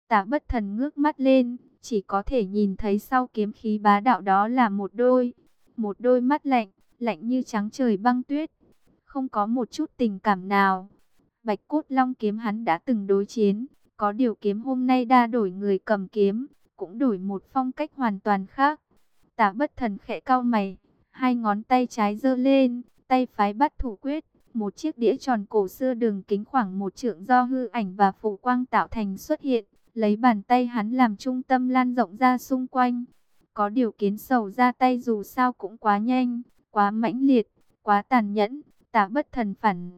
Tạ Bất Thần ngước mắt lên, chỉ có thể nhìn thấy sau kiếm khí bá đạo đó là một đôi mắt lạnh, lạnh như trắng trời băng tuyết, không có một chút tình cảm nào. Bạch Cốt Long kiếm hắn đã từng đối chiến, có điều kiếm hôm nay đa đổi người cầm kiếm, cũng đổi một phong cách hoàn toàn khác. Tạ Bất Thần khẽ cau mày, hai ngón tay trái giơ lên, tay phái Bát Thủ Quyết, một chiếc đĩa tròn cổ xưa đường kính khoảng 1 trượng do hư ảnh và phù quang tạo thành xuất hiện, lấy bàn tay hắn làm trung tâm lan rộng ra xung quanh. Có điều Kiến Sầu ra tay dù sao cũng quá nhanh, quá mãnh liệt, quá tàn nhẫn, Tạ Bất Thần phản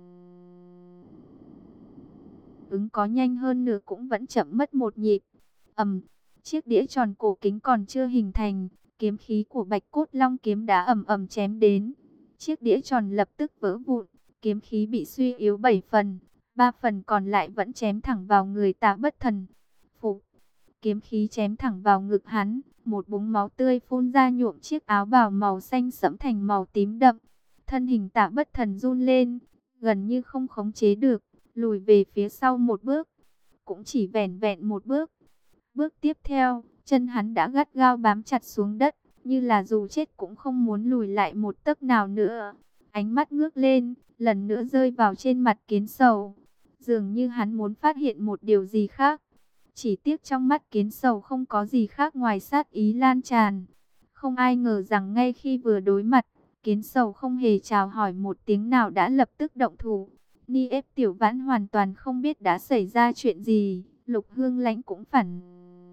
ứng có nhanh hơn nữa cũng vẫn chậm mất một nhịp. Chiếc đĩa tròn cổ kính còn chưa hình thành, kiếm khí của Bạch Cốt Long kiếm đã ầm ầm chém đến. Chiếc đĩa tròn lập tức vỡ vụn, kiếm khí bị suy yếu 7 phần, 3 phần còn lại vẫn chém thẳng vào người Tạ Bất Thần. Phụ, kiếm khí chém thẳng vào ngực hắn, một búng máu tươi phun ra nhuộm chiếc áo bào màu xanh sẫm thành màu tím đậm. Thân hình Tạ Bất Thần run lên, gần như không khống chế được, lùi về phía sau một bước, cũng chỉ vẻn vẹn một bước. Bước tiếp theo, chân hắn đã gắt gao bám chặt xuống đất, như là dù chết cũng không muốn lùi lại một tấc nào nữa. Ánh mắt ngước lên, lần nữa rơi vào trên mặt Kiến Sầu. Dường như hắn muốn phát hiện một điều gì khác. Chỉ tiếc trong mắt Kiến Sầu không có gì khác ngoài sát ý lan tràn. Không ai ngờ rằng ngay khi vừa đối mặt, Kiến Sầu không hề chào hỏi một tiếng nào đã lập tức động thủ. Ni ép Tiểu Vãn hoàn toàn không biết đã xảy ra chuyện gì. Lục Hương Lãnh cũng phản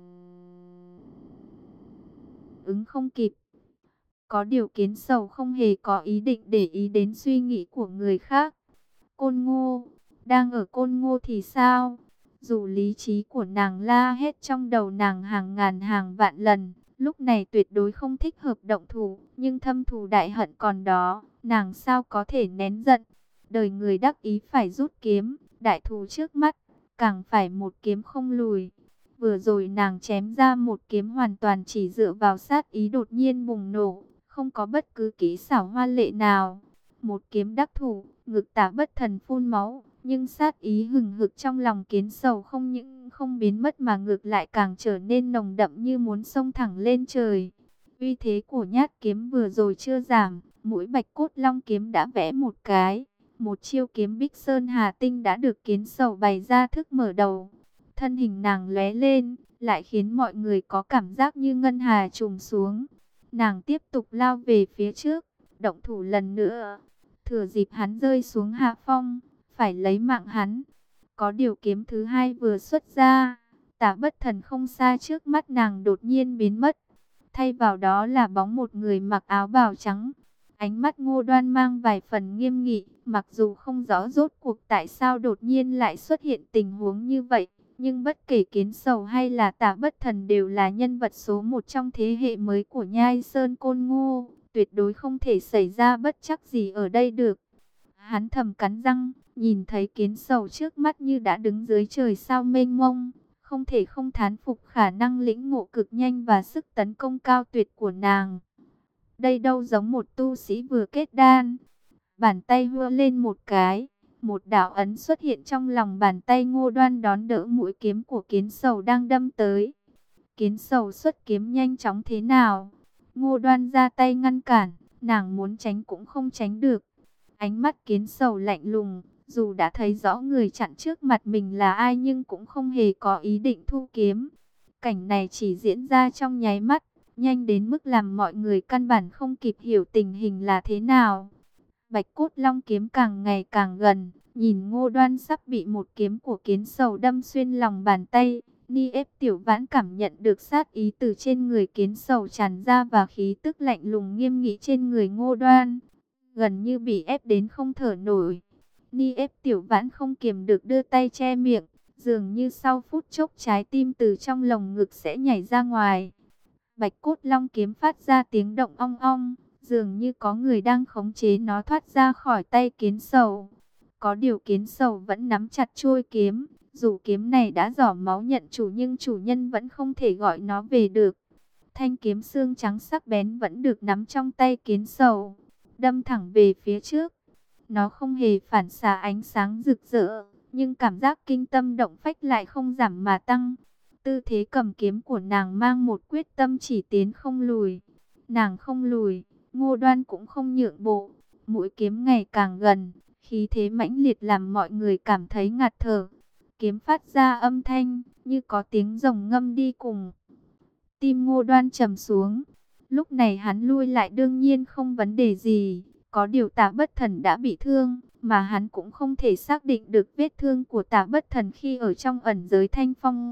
ứng không kịp. Có điều Kiến Sầu không hề có ý định để ý đến suy nghĩ của người khác. Côn Ngô, đang ở Côn Ngô thì sao? Dù lý trí của nàng la hết trong đầu nàng hàng ngàn hàng vạn lần, lúc này tuyệt đối không thích hợp động thủ, nhưng thâm thù đại hận còn đó, nàng sao có thể nén giận. Đời người đắc ý phải rút kiếm, đại thù trước mắt, càng phải một kiếm không lùi. Vừa rồi nàng chém ra một kiếm hoàn toàn chỉ dựa vào sát ý đột nhiên bùng nổ, không có bất cứ kỹ xảo hoa lệ nào. Một kiếm đắc thủ, ngực Tạ Bất Thần phun máu, nhưng sát ý hừng hực trong lòng Kiến Sầu không những không biến mất mà ngược lại càng trở nên nồng đậm như muốn xông thẳng lên trời. Uy thế của nhát kiếm vừa rồi chưa giảm, mũi Bạch Cốt Long kiếm đã vẽ một cái. Một chiêu kiếm Bích Sơn Hà Tinh đã được Kiến Sầu bày ra thức mở đầu. Thân hình nàng lóe lên, lại khiến mọi người có cảm giác như ngân hà trùng xuống. Nàng tiếp tục lao về phía trước, động thủ lần nữa. Thừa dịp hắn rơi xuống hạ phong, phải lấy mạng hắn. Có điều kiếm thứ hai vừa xuất ra, Tạ Bất Thần không xa trước mắt nàng đột nhiên biến mất. Thay vào đó là bóng một người mặc áo bào trắng. Ánh mắt Ngô Đoan mang vài phần nghiêm nghị, mặc dù không rõ rốt cuộc tại sao đột nhiên lại xuất hiện tình huống như vậy. Nhưng bất kể Kiến Sầu hay là Tạ Bất Thần đều là nhân vật số một trong thế hệ mới của Nhai Sơn Côn Ngô. Tuyệt đối không thể xảy ra bất trắc gì ở đây được. Hắn thầm cắn răng, nhìn thấy Kiến Sầu trước mắt như đã đứng dưới trời sao mênh mông. Không thể không thán phục khả năng lĩnh ngộ cực nhanh và sức tấn công cao tuyệt của nàng. Đây đâu giống một tu sĩ vừa kết đan. Bàn tay hua lên một cái. Một đạo ấn xuất hiện trong lòng bàn tay Ngô Đoan đón đỡ mũi kiếm của Kiến Sầu đang đâm tới. Kiến Sầu xuất kiếm nhanh chóng thế nào? Ngô Đoan ra tay ngăn cản, nàng muốn tránh cũng không tránh được. Ánh mắt Kiến Sầu lạnh lùng, dù đã thấy rõ người chặn trước mặt mình là ai nhưng cũng không hề có ý định thu kiếm. Cảnh này chỉ diễn ra trong nháy mắt, nhanh đến mức làm mọi người căn bản không kịp hiểu tình hình là thế nào. Bạch Cốt Long kiếm càng ngày càng gần, nhìn Ngô Đoan sắp bị một kiếm của Kiến Sầu đâm xuyên lòng bàn tay. Ni ép Tiểu Vãn cảm nhận được sát ý từ trên người Kiến Sầu tràn ra và khí tức lạnh lùng nghiêm nghị trên người Ngô Đoan. Gần như bị ép đến không thở nổi. Ni ép Tiểu Vãn không kiềm được đưa tay che miệng. Dường như sau phút chốc trái tim từ trong lồng ngực sẽ nhảy ra ngoài. Bạch Cốt Long kiếm phát ra tiếng động ong ong. Dường như có người đang khống chế nó thoát ra khỏi tay Kiến Sầu. Có điều Kiến Sầu vẫn nắm chặt chuôi kiếm. Dù kiếm này đã rỏ máu nhận chủ nhưng chủ nhân vẫn không thể gọi nó về được. Thanh kiếm xương trắng sắc bén vẫn được nắm trong tay Kiến Sầu, đâm thẳng về phía trước. Nó không hề phản xạ ánh sáng rực rỡ, nhưng cảm giác kinh tâm động phách lại không giảm mà tăng. Tư thế cầm kiếm của nàng mang một quyết tâm chỉ tiến không lùi. Nàng không lùi, Ngô Đoan cũng không nhượng bộ. Mũi kiếm ngày càng gần, khí thế mãnh liệt làm mọi người cảm thấy ngạt thở. Kiếm phát ra âm thanh, như có tiếng rồng ngâm đi cùng. Tim Ngô Đoan trầm xuống. Lúc này hắn lui lại đương nhiên không vấn đề gì. Có điều Tả Bất Thần đã bị thương, mà hắn cũng không thể xác định được vết thương của Tả Bất Thần khi ở trong ẩn giới Thanh Phong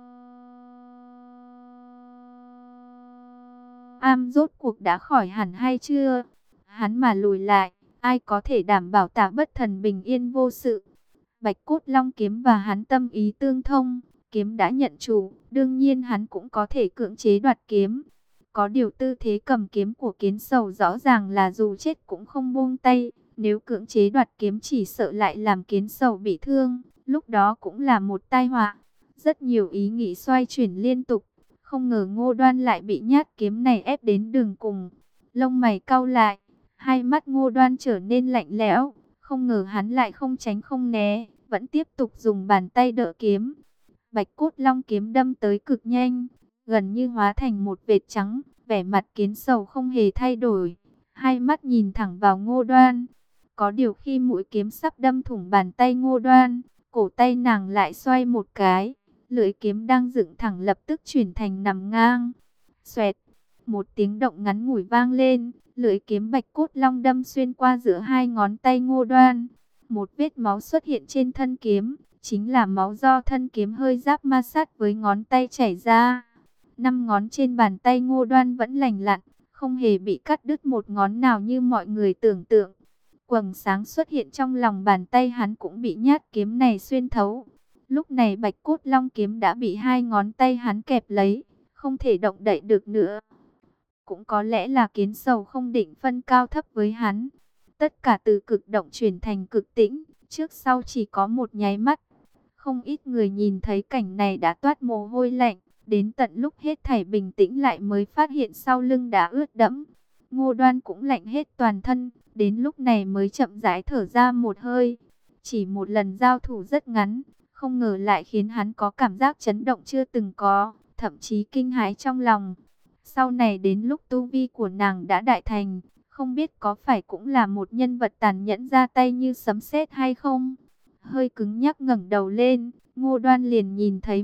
Am rốt cuộc đã khỏi hẳn hay chưa. Hắn mà lùi lại, ai có thể đảm bảo Tả Bất Thần bình yên vô sự. Bạch Cốt Long kiếm và hắn tâm ý tương thông, kiếm đã nhận chủ, đương nhiên hắn cũng có thể cưỡng chế đoạt kiếm. Có điều tư thế cầm kiếm của Kiến Sầu rõ ràng là dù chết cũng không buông tay, nếu cưỡng chế đoạt kiếm chỉ sợ lại làm Kiến Sầu bị thương, lúc đó cũng là một tai họa. Rất nhiều ý nghĩ xoay chuyển liên tục, không ngờ Ngô Đoan lại bị nhát kiếm này ép đến đường cùng. Lông mày cau lại, hai mắt Ngô Đoan trở nên lạnh lẽo, không ngờ hắn lại không tránh không né, vẫn tiếp tục dùng bàn tay đỡ kiếm. Bạch Cốt Long kiếm đâm tới cực nhanh, gần như hóa thành một vệt trắng, vẻ mặt Kiến Sầu không hề thay đổi, hai mắt nhìn thẳng vào Ngô Đoan. Có điều khi mũi kiếm sắp đâm thủng bàn tay Ngô Đoan, cổ tay nàng lại xoay một cái, lưỡi kiếm đang dựng thẳng lập tức chuyển thành nằm ngang. Xoẹt, một tiếng động ngắn ngủi vang lên, lưỡi kiếm Bạch Cốt Long đâm xuyên qua giữa hai ngón tay Ngô Đoan. Một vết máu xuất hiện trên thân kiếm, chính là máu do thân kiếm hơi giáp ma sát với ngón tay chảy ra. 5 ngón trên bàn tay Ngô Đoan vẫn lành lặn, không hề bị cắt đứt một ngón nào như mọi người tưởng tượng. Quầng sáng xuất hiện trong lòng bàn tay hắn cũng bị nhát kiếm này xuyên thấu. Lúc này Bạch Cốt Long kiếm đã bị hai ngón tay hắn kẹp lấy, không thể động đậy được nữa. Cũng có lẽ là Kiến Sầu không định phân cao thấp với hắn. Tất cả từ cực động chuyển thành cực tĩnh, trước sau chỉ có một nháy mắt. Không ít người nhìn thấy cảnh này đã toát mồ hôi lạnh, đến tận lúc hết thảy bình tĩnh lại mới phát hiện sau lưng đã ướt đẫm. Ngô Đoan cũng lạnh hết toàn thân, đến lúc này mới chậm rãi thở ra một hơi. Chỉ một lần giao thủ rất ngắn, không ngờ lại khiến hắn có cảm giác chấn động chưa từng có, thậm chí kinh hãi trong lòng. Sau này đến lúc tu vi của nàng đã đại thành, không biết có phải cũng là một nhân vật tàn nhẫn ra tay như sấm sét hay không? Hơi cứng nhắc ngẩng đầu lên, Ngô Đoan liền nhìn thấy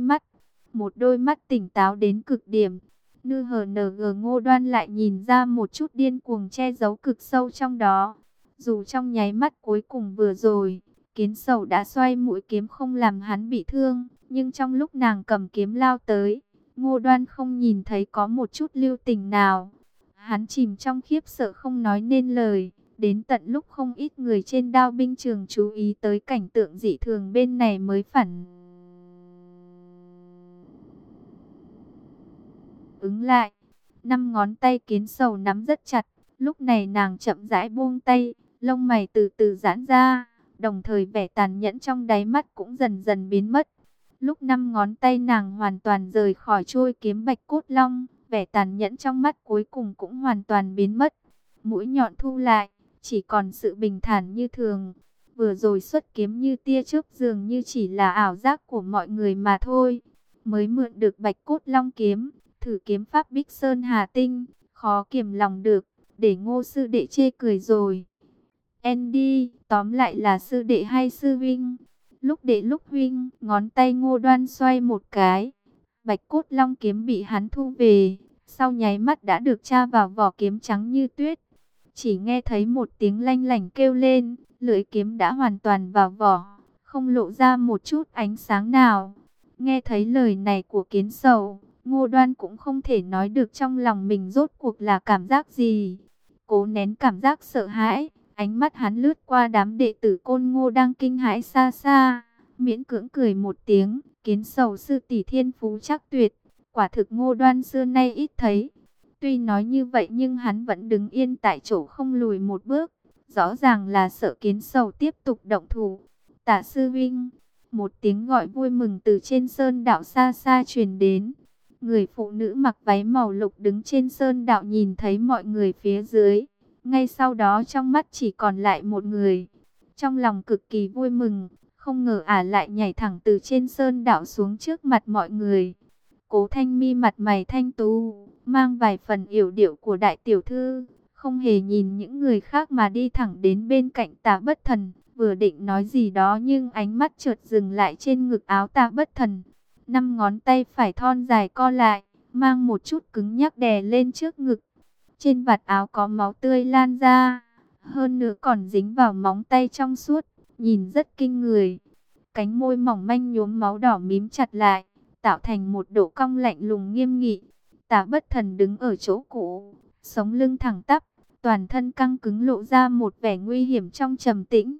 một đôi mắt tỉnh táo đến cực điểm. NHNG Ngô Đoan lại nhìn ra một chút điên cuồng che giấu cực sâu trong đó. Dù trong nháy mắt cuối cùng vừa rồi, Kiến Sầu đã xoay mũi kiếm không làm hắn bị thương, nhưng trong lúc nàng cầm kiếm lao tới, Ngô Đoan không nhìn thấy có một chút lưu tình nào. Hắn chìm trong khiếp sợ không nói nên lời, đến tận lúc không ít người trên Đao binh trường chú ý tới cảnh tượng dị thường bên này mới phản ứng lại. 5 ngón tay Kiến Sầu nắm rất chặt, lúc này nàng chậm rãi buông tay, lông mày từ từ giãn ra, đồng thời vẻ tàn nhẫn trong đáy mắt cũng dần dần biến mất. Lúc 5 ngón tay nàng hoàn toàn rời khỏi chuôi kiếm Bạch Cốt Long, vẻ tàn nhẫn trong mắt cuối cùng cũng hoàn toàn biến mất. Mũi nhọn thu lại, chỉ còn sự bình thản như thường. Vừa rồi xuất kiếm như tia chớp dường như chỉ là ảo giác của mọi người mà thôi. Mới mượn được Bạch Cốt Long kiếm, thử kiếm pháp Bích Sơn Hà Tinh, khó kiềm lòng được, để Ngô sư đệ chê cười rồi. Andy, tóm lại là sư đệ hay sư vinh? Lúc đệ lúc huynh, ngón tay Ngô Đoan xoay một cái. Bạch Cốt Long kiếm bị hắn thu về, sau nháy mắt đã được tra vào vỏ kiếm trắng như tuyết. Chỉ nghe thấy một tiếng lanh lảnh kêu lên, lưỡi kiếm đã hoàn toàn vào vỏ, không lộ ra một chút ánh sáng nào. Nghe thấy lời này của Kiến Sầu, Ngô Đoan cũng không thể nói được trong lòng mình rốt cuộc là cảm giác gì. Cố nén cảm giác sợ hãi, ánh mắt hắn lướt qua đám đệ tử Côn Ngô đang kinh hãi xa xa, miễn cưỡng cười một tiếng. Kiến Sầu sư tỷ thiên phú chắc tuyệt, quả thực Ngô Đoan xưa nay ít thấy. Tuy nói như vậy nhưng hắn vẫn đứng yên tại chỗ không lùi một bước, rõ ràng là sợ Kiến Sầu tiếp tục động thủ. Tả sư vinh, một tiếng gọi vui mừng từ trên sơn đạo xa xa truyền đến. Người phụ nữ mặc váy màu lục đứng trên sơn đạo nhìn thấy mọi người phía dưới, ngay sau đó trong mắt chỉ còn lại một người. Trong lòng cực kỳ vui mừng, Không ngờ ả lại nhảy thẳng từ trên sơn đạo xuống trước mặt mọi người. Cố Thanh Mi mặt mày thanh tú, mang vài phần yểu điệu của đại tiểu thư, không hề nhìn những người khác mà đi thẳng đến bên cạnh Tạ Bất Thần, vừa định nói gì đó nhưng ánh mắt chợt dừng lại trên ngực áo Tạ Bất Thần. Năm ngón tay phải thon dài co lại, mang một chút cứng nhắc đè lên trước ngực. Trên vạt áo có máu tươi lan ra, hơn nữa còn dính vào móng tay trong suốt, nhìn rất kinh người. Cánh môi mỏng manh nhuốm máu đỏ mím chặt lại, tạo thành một độ cong lạnh lùng nghiêm nghị. Tạ Bất Thần đứng ở chỗ cũ, sống lưng thẳng tắp, toàn thân căng cứng lộ ra một vẻ nguy hiểm trong trầm tĩnh.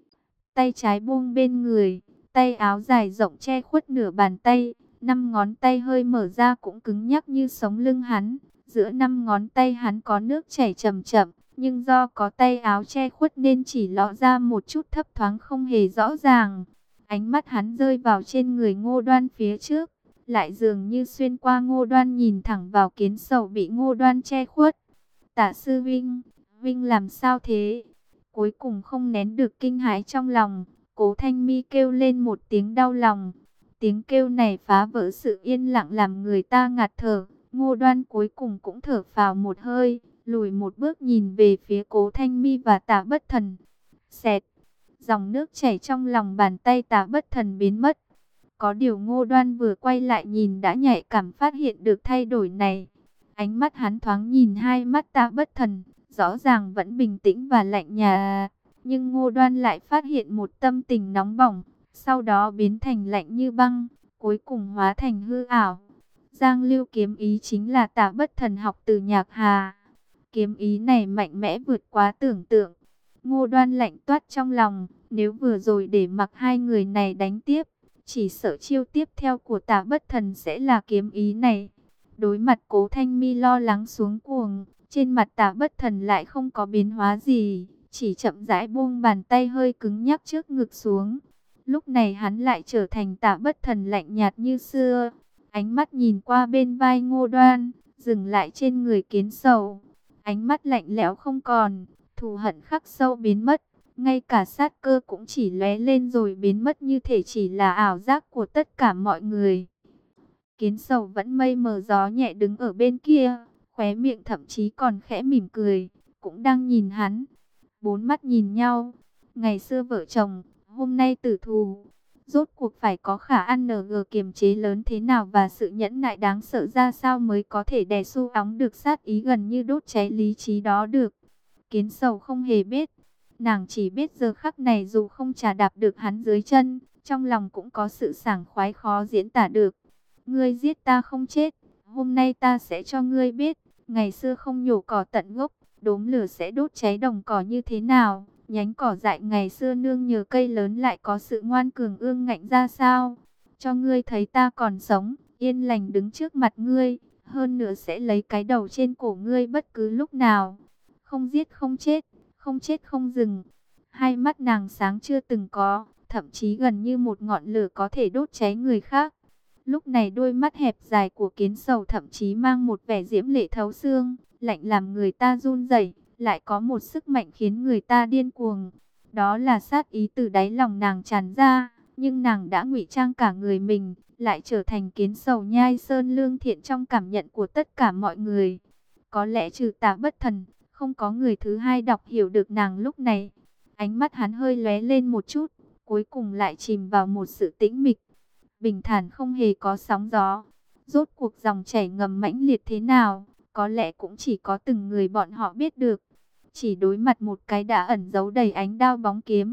Tay trái buông bên người, tay áo dài rộng che khuất nửa bàn tay, năm ngón tay hơi mở ra cũng cứng nhắc như sống lưng hắn. Giữa năm ngón tay hắn có nước chảy chậm chậm, nhưng do có tay áo che khuất nên chỉ ló ra một chút thấp thoáng không hề rõ ràng. Ánh mắt hắn rơi vào trên người Ngô Đoan phía trước, lại dường như xuyên qua Ngô Đoan nhìn thẳng vào Kiến Sầu bị Ngô Đoan che khuất. Tạ sư Vinh, Vinh làm sao thế? Cuối cùng không nén được kinh hãi trong lòng, Cố Thanh Mi kêu lên một tiếng đau lòng. Tiếng kêu này phá vỡ sự yên lặng làm người ta ngạt thở. Ngô Đoan cuối cùng cũng thở phào một hơi, lùi một bước nhìn về phía Cố Thanh Mi và Tạ Bất Thần. Xẹt, dòng nước chảy trong lòng bàn tay Tạ Bất Thần biến mất. Có điều Ngô Đoan vừa quay lại nhìn đã nhạy cảm phát hiện được thay đổi này. Ánh mắt hắn thoáng nhìn hai mắt Tạ Bất Thần, rõ ràng vẫn bình tĩnh và lạnh nhạt, nhưng Ngô Đoan lại phát hiện một tâm tình nóng bỏng, sau đó biến thành lạnh như băng, cuối cùng hóa thành hư ảo. Giang Lưu kiếm ý chính là Tạ Bất Thần học từ Nhạc Hà. Kiếm ý này mạnh mẽ vượt quá tưởng tượng. Ngô Đoan lạnh toát trong lòng, nếu vừa rồi để mặc hai người này đánh tiếp, chỉ sợ chiêu tiếp theo của Tạ Bất Thần sẽ là kiếm ý này. Đối mặt Cố Thanh Mi lo lắng xuống cuồng, trên mặt Tạ Bất Thần lại không có biến hóa gì, chỉ chậm rãi buông bàn tay hơi cứng nhắc trước ngực xuống. Lúc này hắn lại trở thành Tạ Bất Thần lạnh nhạt như xưa. Ánh mắt nhìn qua bên vai Ngô Đoan, dừng lại trên người Kiến Sầu. Ánh mắt lạnh lẽo không còn, thù hận khắc sâu biến mất. Ngay cả sát cơ cũng chỉ lóe lên rồi biến mất, như thể chỉ là ảo giác của tất cả mọi người. Kiến Sầu vẫn mây mờ gió nhẹ đứng ở bên kia, khóe miệng thậm chí còn khẽ mỉm cười, cũng đang nhìn hắn. Bốn mắt nhìn nhau, ngày xưa vợ chồng, hôm nay tử thù. Rốt cuộc phải có khả ăn ng kiềm chế lớn thế nào và sự nhẫn nại đáng sợ ra sao mới có thể đè su óng được sát ý gần như đốt cháy lý trí đó được. Kiến Sầu không hề biết, nàng chỉ biết giờ khắc này dù không trà đạp được hắn dưới chân, trong lòng cũng có sự sảng khoái khó diễn tả được. Ngươi giết ta không chết, hôm nay ta sẽ cho ngươi biết, ngày xưa không nhổ cỏ tận gốc, đốm lửa sẽ đốt cháy đồng cỏ như thế nào. Nhánh cỏ dại ngày xưa nương nhờ cây lớn lại có sự ngoan cường ương ngạnh ra sao. Cho ngươi thấy ta còn sống, yên lành đứng trước mặt ngươi, hơn nữa sẽ lấy cái đầu trên cổ ngươi bất cứ lúc nào. Không giết không chết, không chết không dừng. Hai mắt nàng sáng chưa từng có, thậm chí gần như một ngọn lửa có thể đốt cháy người khác. Lúc này đôi mắt hẹp dài của Kiến Sầu thậm chí mang một vẻ diễm lệ thấu xương, lạnh làm người ta run rẩy, lại có một sức mạnh khiến người ta điên cuồng. Đó là sát ý từ đáy lòng nàng tràn ra, nhưng nàng đã ngụy trang cả người mình, lại trở thành Kiến Sầu nhai sơn lương thiện trong cảm nhận của tất cả mọi người. Có lẽ trừ Tạ Bất Thần, không có người thứ hai đọc hiểu được nàng lúc này. Ánh mắt hắn hơi lóe lên một chút, cuối cùng lại chìm vào một sự tĩnh mịch, bình thản không hề có sóng gió. Rốt cuộc dòng chảy ngầm mãnh liệt thế nào, có lẽ cũng chỉ có từng người bọn họ biết được. Chỉ đối mặt một cái đã ẩn giấu đầy ánh đao bóng kiếm.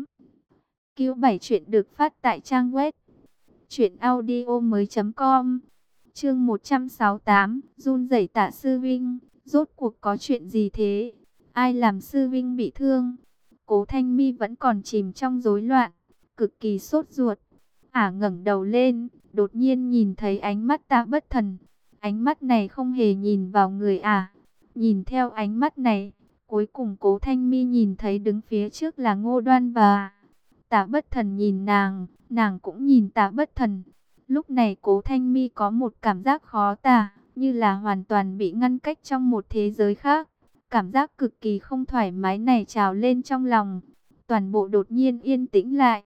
Q7 chuyện được phát tại trang web truyệnaudiomoi.com. Chương 168, run rẩy Tạ sư Vinh, rốt cuộc có chuyện gì thế? Ai làm sư Vinh bị thương? Cố Thanh Mi vẫn còn chìm trong rối loạn, cực kỳ sốt ruột. Ả ngẩng đầu lên, đột nhiên nhìn thấy ánh mắt Tạ Bất Thần. Ánh mắt này không hề nhìn vào người Ả. Nhìn theo ánh mắt này, cuối cùng Cố Thanh Mi nhìn thấy đứng phía trước là Ngô Đoan và Tạ Bất Thần nhìn nàng, nàng cũng nhìn Tạ Bất Thần. Lúc này Cố Thanh Mi có một cảm giác khó tả, như là hoàn toàn bị ngăn cách trong một thế giới khác. Cảm giác cực kỳ không thoải mái này trào lên trong lòng. Toàn bộ đột nhiên yên tĩnh lại.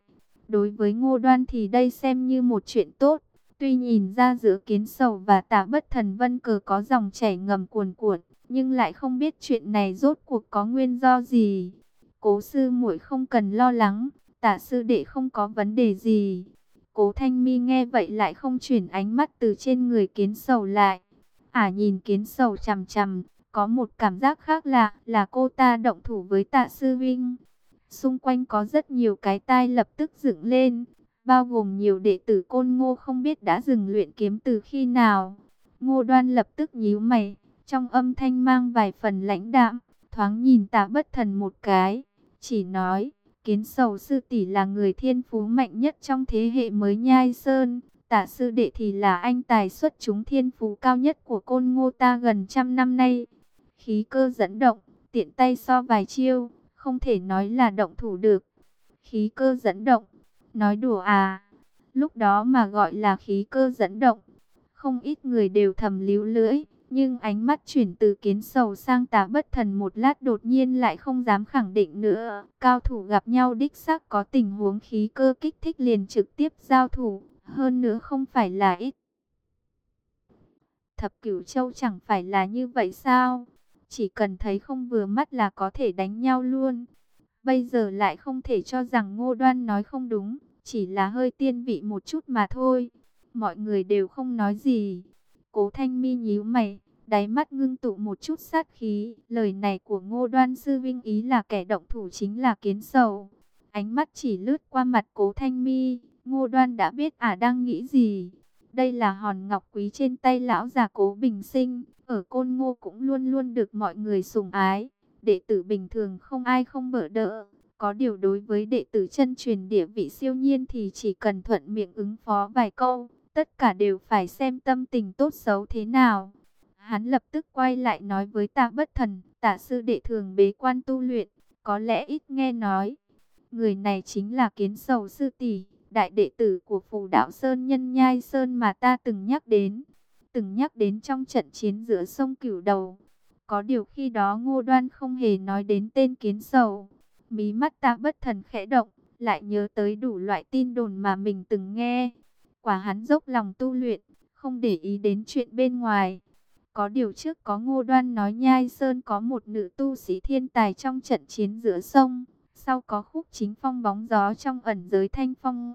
Đối với Ngô Đoan thì đây xem như một chuyện tốt. Tuy nhìn ra giữa Kiến Sầu và Tạ Bất Thần Vân Cờ có dòng chảy ngầm cuồn cuộn, nhưng lại không biết chuyện này rốt cuộc có nguyên do gì. Cố sư muội không cần lo lắng, Tạ sư đệ không có vấn đề gì. Cố Thanh Mi nghe vậy lại không chuyển ánh mắt từ trên người Kiến Sầu lại. Nhìn Kiến Sầu chằm chằm, có một cảm giác khác lạ, là cô ta động thủ với Tạ sư huynh. Xung quanh có rất nhiều cái tai lập tức dựng lên, bao gồm nhiều đệ tử Côn Ngô không biết đã dừng luyện kiếm từ khi nào. Ngô Đoan lập tức nhíu mày, trong âm thanh mang vài phần lãnh đạm, thoáng nhìn Tạ Bất Thần một cái, chỉ nói: Kiến Sầu sư tỷ là người thiên phú mạnh nhất trong thế hệ mới Nhai Sơn, Tạ sư đệ thì là anh tài xuất chúng thiên phú cao nhất của Côn Ngô ta gần trăm năm nay. Khí cơ dẫn động, tiện tay so vài chiêu, không thể nói là động thủ được. Khí cơ dẫn động, nói đùa à? Lúc đó mà gọi là khí cơ dẫn động, không ít người đều thầm líu lưỡi. Nhưng ánh mắt chuyển từ Kiến Sầu sang Tạ Bất Thần một lát đột nhiên lại không dám khẳng định nữa. Cao thủ gặp nhau đích xác có tình huống khí cơ kích thích liền trực tiếp giao thủ, hơn nữa không phải là ít. Thập Cửu Châu chẳng phải là như vậy sao? Chỉ cần thấy không vừa mắt là có thể đánh nhau luôn. Bây giờ lại không thể cho rằng Ngô Đoan nói không đúng, chỉ là hơi tiên vị một chút mà thôi. Mọi người đều không nói gì. Cố Thanh Mi nhíu mày, đáy mắt ngưng tụ một chút sát khí. Lời này của Ngô Đoan sư vinh ý là kẻ động thủ chính là Kiến Sầu. Ánh mắt chỉ lướt qua mặt Cố Thanh Mi, Ngô Đoan đã biết đang nghĩ gì. Đây là hòn ngọc quý trên tay lão già Cố Bình Sinh, ở Côn Ngô cũng luôn luôn được mọi người sủng ái. Đệ tử bình thường không ai không bỡ đỡ. Có điều đối với đệ tử chân truyền địa vị siêu nhiên thì chỉ cần thuận miệng ứng phó vài câu, tất cả đều phải xem tâm tình tốt xấu thế nào. Hắn lập tức quay lại nói với Tạ Bất Thần: Tạ sư đệ thường bế quan tu luyện, có lẽ ít nghe nói. Người này chính là Kiến Sầu sư tỷ, đại đệ tử của Phù Đạo Sơn Nhân Nhai Sơn mà ta từng nhắc đến. Từng nhắc đến trong trận chiến giữa sông Cửu Đầu. Có điều khi đó Ngô Đoan không hề nói đến tên Kiến Sầu. Mí mắt Tạ Bất Thần khẽ động, lại nhớ tới đủ loại tin đồn mà mình từng nghe. Quả hắn dốc lòng tu luyện, không để ý đến chuyện bên ngoài. Có điều trước có Ngô Đoan nói Nhai Sơn có một nữ tu sĩ thiên tài trong trận chiến giữa sông. Sau có Khúc Chính Phong bóng gió trong ẩn giới Thanh Phong.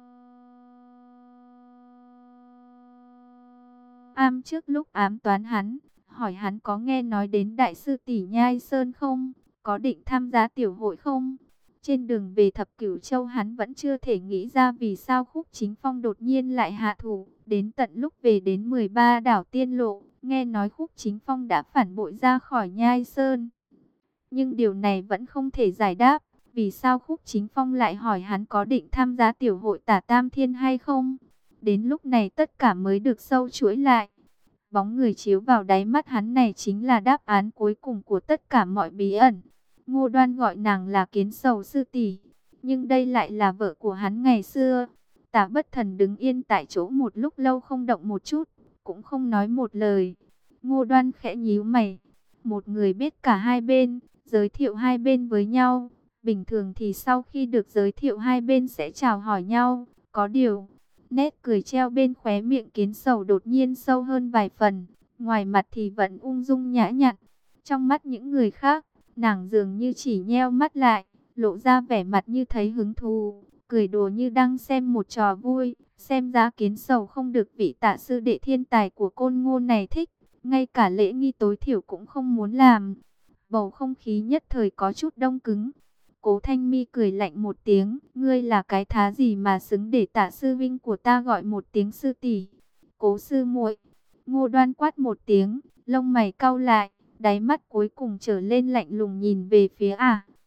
Trước lúc ám toán hắn, hỏi hắn có nghe nói đến đại sư tỷ Nhai Sơn không? Có định tham gia tiểu hội không? Trên đường về Thập Cửu Châu hắn vẫn chưa thể nghĩ ra vì sao Khúc Chính Phong đột nhiên lại hạ thủ. Đến tận lúc về đến 13 đảo tiên lộ, nghe nói Khúc Chính Phong đã phản bội ra khỏi Nhai Sơn. Nhưng điều này vẫn không thể giải đáp. Vì sao Khúc Chính Phong lại hỏi hắn có định tham gia tiểu hội Tả Tam Thiên hay không? Đến lúc này tất cả mới được sâu chuỗi lại. Bóng người chiếu vào đáy mắt hắn này chính là đáp án cuối cùng của tất cả mọi bí ẩn. Ngô Đoan gọi nàng là Kiến Sầu sư tỷ, nhưng đây lại là vợ của hắn ngày xưa. Tạ Bất Thần đứng yên tại chỗ một lúc lâu không động một chút, cũng không nói một lời. Ngô Đoan khẽ nhíu mày. Một người biết cả hai bên, giới thiệu hai bên với nhau. Bình thường thì sau khi được giới thiệu hai bên sẽ chào hỏi nhau. Có điều, nét cười treo bên khóe miệng Kiến Sầu đột nhiên sâu hơn vài phần. Ngoài mặt thì vẫn ung dung nhã nhặn. Trong mắt những người khác, nàng dường như chỉ nheo mắt lại, lộ ra vẻ mặt như thấy hứng thú, cười đùa như đang xem một trò vui. Xem ra Kiến Sầu không được vị Tạ sư đệ thiên tài của Côn Ngô này thích, ngay cả lễ nghi tối thiểu cũng không muốn làm. Bầu không khí nhất thời có chút đông cứng. Cố Thanh Mi cười lạnh một tiếng, ngươi là cái thá gì mà xứng để Tạ sư vinh của ta gọi một tiếng sư tỷ? Cố sư muội. Ngô Đoan quát một tiếng, lông mày cau lại, đáy mắt cuối cùng trở lên lạnh lùng nhìn về phía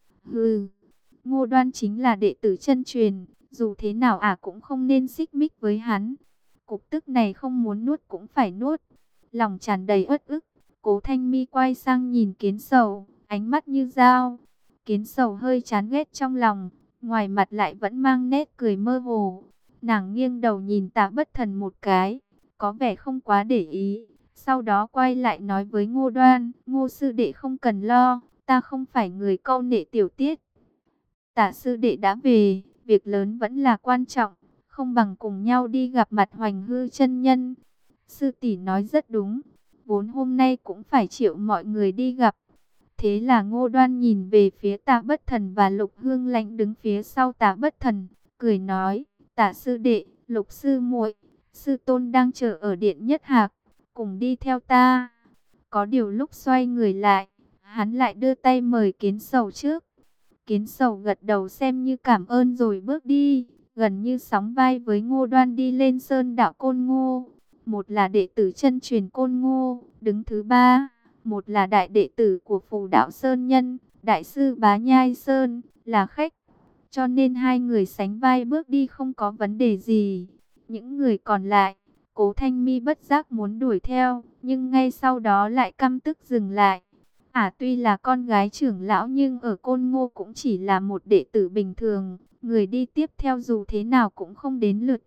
Hừ, Ngô Đoan chính là đệ tử chân truyền, dù thế nào cũng không nên xích mích với hắn. Cục tức này không muốn nuốt cũng phải nuốt. Lòng tràn đầy uất ức, Cố Thanh Mi quay sang nhìn Kiến Sầu, ánh mắt như dao. Kiến Sầu hơi chán ghét trong lòng, ngoài mặt lại vẫn mang nét cười mơ hồ. Nàng nghiêng đầu nhìn Tạ Bất Thần một cái, có vẻ không quá để ý. Sau đó quay lại nói với Ngô Đoan: Ngô sư đệ không cần lo, ta không phải người câu nệ tiểu tiết. Tạ sư đệ đã về, việc lớn vẫn là quan trọng, không bằng cùng nhau đi gặp mặt Hoành Hư chân nhân. Sư tỷ nói rất đúng, vốn hôm nay cũng phải triệu mọi người đi gặp. Thế là Ngô Đoan nhìn về phía Tạ Bất Thần và Lục Hương Lãnh đứng phía sau Tạ Bất Thần, cười nói: Tạ sư đệ, Lục sư muội, sư tôn đang chờ ở điện Nhất Hạc, cùng đi theo ta. Có điều lúc xoay người lại, hắn lại đưa tay mời Kiến Sầu trước. Kiến Sầu gật đầu xem như cảm ơn rồi bước đi, gần như sóng vai với Ngô Đoan đi lên sơn đạo Côn Ngô. Một là đệ tử chân truyền Côn Ngô, đứng thứ ba. Một là đại đệ tử của Phù Đạo Sơn Nhân, Đại sư Bá Nhai Sơn, là khách. Cho nên hai người sánh vai bước đi không có vấn đề gì. Những người còn lại, Cố Thanh Mi bất giác muốn đuổi theo, nhưng ngay sau đó lại căm tức dừng lại. Tuy là con gái trưởng lão nhưng ở Côn Ngô cũng chỉ là một đệ tử bình thường, người đi tiếp theo dù thế nào cũng không đến lượt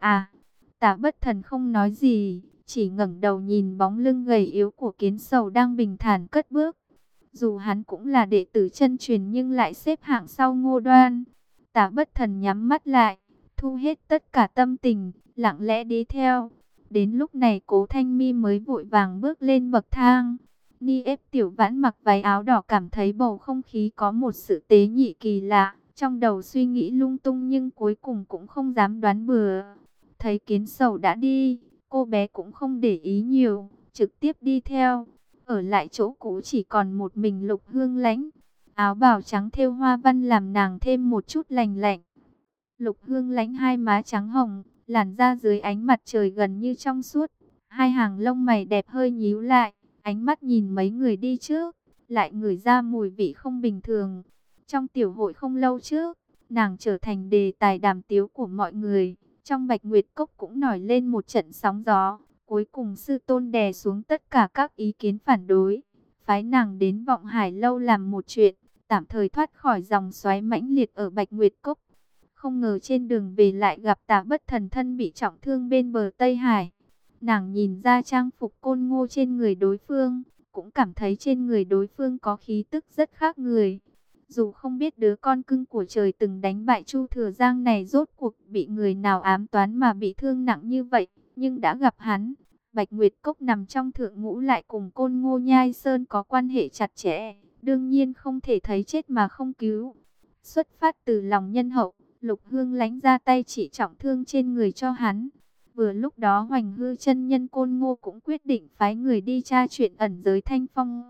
Tạ Bất Thần không nói gì, chỉ ngẩng đầu nhìn bóng lưng gầy yếu của Kiến Sầu đang bình thản cất bước. Dù hắn cũng là đệ tử chân truyền nhưng lại xếp hạng sau Ngô Đoan. Tạ Bất Thần nhắm mắt lại, thu hết tất cả tâm tình, lặng lẽ đi theo. Đến lúc này Cố Thanh Mi mới vội vàng bước lên bậc thang. Ni ép Tiểu Vãn mặc váy áo đỏ cảm thấy bầu không khí có một sự tế nhị kỳ lạ. Trong đầu suy nghĩ lung tung nhưng cuối cùng cũng không dám đoán bừa. Thấy Kiến Sầu đã đi, cô bé cũng không để ý nhiều, trực tiếp đi theo. Ở lại chỗ cũ chỉ còn một mình Lục Hương Lãnh. Áo bào trắng thêu hoa văn làm nàng thêm một chút lành lạnh. Lục Hương Lãnh hai má trắng hồng, làn da dưới ánh mặt trời gần như trong suốt. Hai hàng lông mày đẹp hơi nhíu lại, ánh mắt nhìn mấy người đi trước, lại ngửi ra mùi vị không bình thường. Trong tiểu hội không lâu trước, nàng trở thành đề tài đàm tiếu của mọi người. Trong Bạch Nguyệt Cốc cũng nổi lên một trận sóng gió. Cuối cùng sư tôn đè xuống tất cả các ý kiến phản đối, phái nàng đến Vọng Hải Lâu làm một chuyện, tạm thời thoát khỏi dòng xoáy mãnh liệt ở Bạch Nguyệt Cốc. Không ngờ trên đường về lại gặp Tạ Bất Thần thân bị trọng thương bên bờ Tây Hải. Nàng nhìn ra trang phục Côn Ngô trên người đối phương, cũng cảm thấy trên người đối phương có khí tức rất khác người. Dù không biết đứa con cưng của trời từng đánh bại Chu Thừa Giang này rốt cuộc bị người nào ám toán mà bị thương nặng như vậy, nhưng đã gặp hắn. Bạch Nguyệt Cốc nằm trong thượng ngũ lại cùng Côn Ngô Nhai Sơn có quan hệ chặt chẽ, đương nhiên không thể thấy chết mà không cứu. Xuất phát từ lòng nhân hậu, Lục Hương Lãnh ra tay chỉ trọng thương trên người cho hắn. Vừa lúc đó Hoành Hư chân nhân Côn Ngô cũng quyết định phái người đi tra chuyện ẩn giới Thanh Phong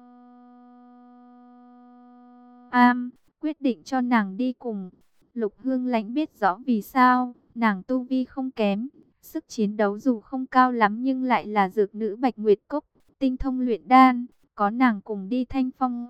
quyết định cho nàng đi cùng. Lục Hương Lãnh biết rõ vì sao, nàng tu vi không kém, sức chiến đấu dù không cao lắm nhưng lại là dược nữ Bạch Nguyệt Cốc, tinh thông luyện đan, có nàng cùng đi Thanh Phong